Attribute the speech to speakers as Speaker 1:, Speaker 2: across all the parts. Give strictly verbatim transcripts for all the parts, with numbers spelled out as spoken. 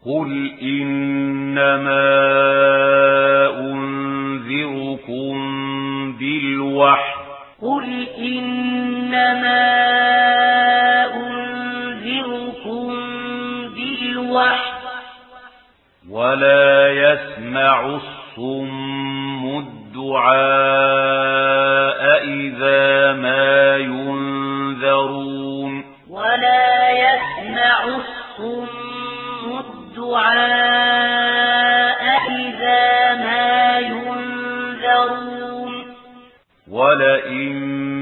Speaker 1: قل إنما أنذركم بالوحي
Speaker 2: قل إنما أنذركم بالوحي
Speaker 1: ولا يسمع الصم الدعاء إذا ما ينذرون
Speaker 2: ولا يسمع الصم الدعاء إذا ما ينذرون
Speaker 1: ولئن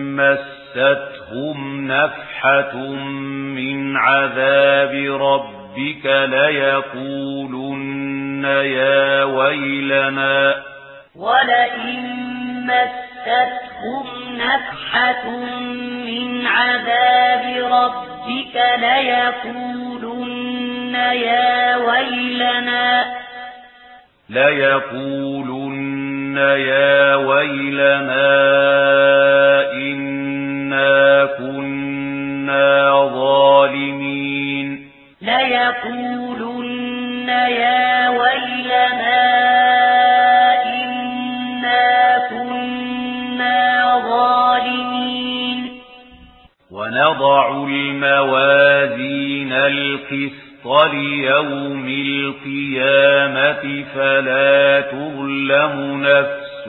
Speaker 1: مستهم نفحة من عذاب ربك ليقولن يا ويلنا
Speaker 2: ولئن مستهم نفحة من عذاب ربك ليقولن يا ويلنا
Speaker 1: ليقولن يا ويلنا إنا كنا ظالمين
Speaker 2: ليقولن يا ويلنا إنا كنا ظالمين
Speaker 1: ونضع الموازين القسط ليوم القيامة فلا تظلم نفس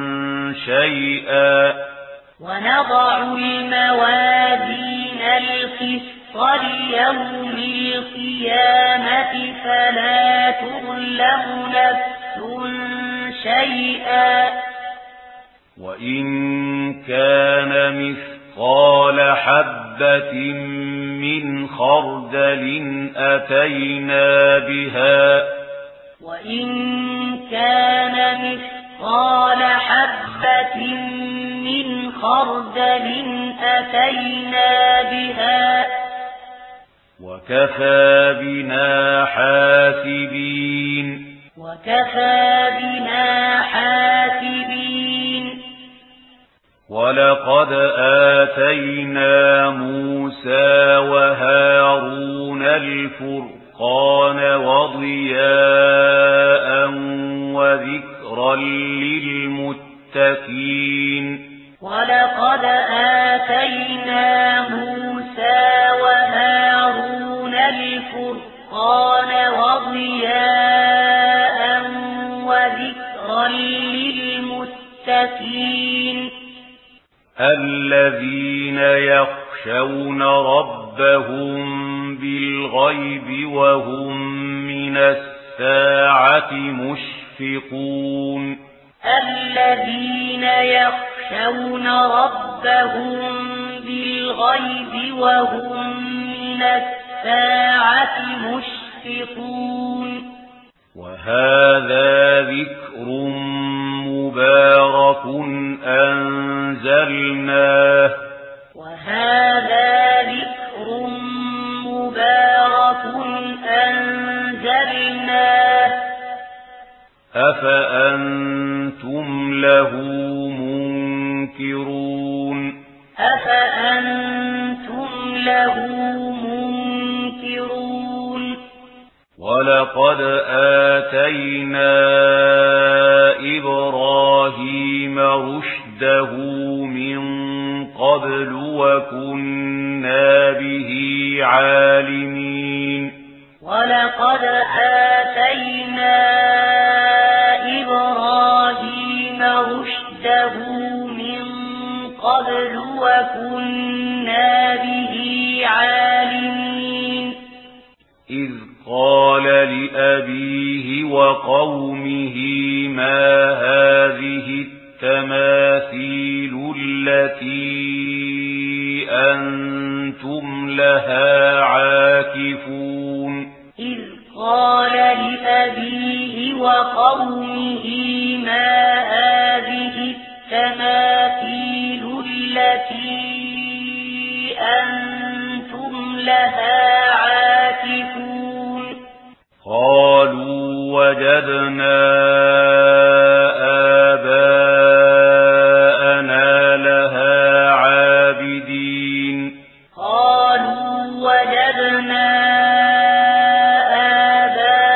Speaker 1: شيئا
Speaker 2: ونضع الموازين القسط ليوم القيامة فلا تظلم نفس شيئا
Speaker 1: وإن كان مثقال حبة من خردل أتينا بها
Speaker 2: وإن كان مثقال حبة من خردل أتينا بها
Speaker 1: وكفى بنا حاسبين
Speaker 2: وكفى بنا حاسبين
Speaker 1: ولقد آتينا موسى وهارون الفرقان وضياء وذكرا للمتقين
Speaker 2: ولقد آتينا موسى وهارون الفرقان وضياء وذكرا للمتقين
Speaker 1: الذين يخشون ربهم بالغيب وهم من الساعة مشفقون
Speaker 2: الذين يخشون ربهم بالغيب وهم من الساعة مشفقون
Speaker 1: وهذا ذكر مبارك أنزلناه
Speaker 2: وهذا ذكر مبارك أنزلناه
Speaker 1: أفأنتم له منكرون
Speaker 2: أفأنتم له منكرون
Speaker 1: ولقد آتينا إبراهيم رشده من قبل وكنا به عالمين
Speaker 2: ولقد آتينا إبراهيم رشده من قبل وكنا به عالمين
Speaker 1: إذ قال لأبيه وقومه ما هذه التماثيل التي أنتم لها عاكفون
Speaker 2: إذ قال لأبيه وقومه ما هذه التماثيل التي أنتم لها عاكفون
Speaker 1: قالوا وجدنا آباءنا لها عابدين
Speaker 2: قالوا وجدنا آباءنا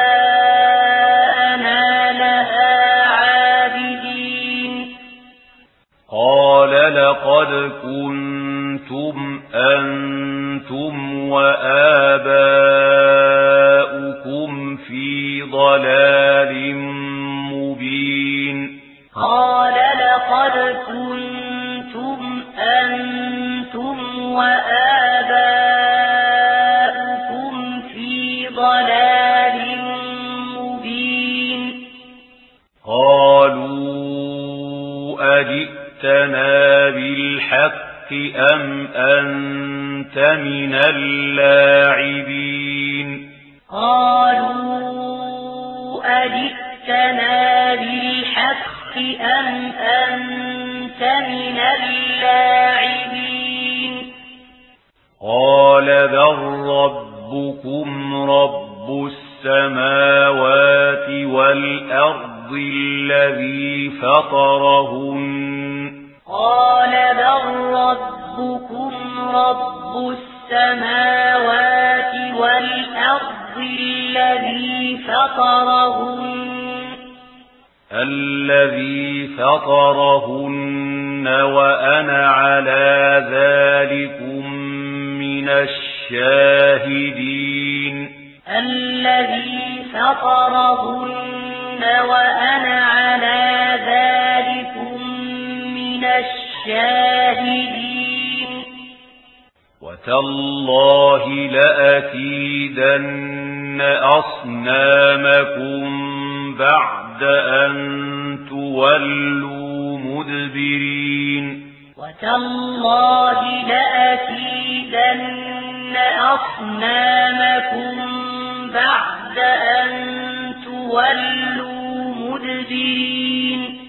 Speaker 1: ضلال مبين
Speaker 2: قال لقد كنتم أنتم وآباؤكم في ضلال مبين
Speaker 1: قالوا أجئتنا بالحق أم أنت من اللاعبين
Speaker 2: قالوا أجئتنا بالحق أم أنت من اللاعبين
Speaker 1: قال بل ربكم رب السماوات والأرض الذي فطرهن
Speaker 2: قال بل ربكم رب السماوات والأرض الذي فطرهن
Speaker 1: الذي فطرهن وأنا على ذلكم من الشاهدين
Speaker 2: الذي فطرهن وأنا على ذلكم من الشاهدين
Speaker 1: وتالله لأكيدن أصنامكم بعد أن تولوا مدبرين
Speaker 2: وتالله لأكيدن أصنامكم بعد أن تولوا مدبرين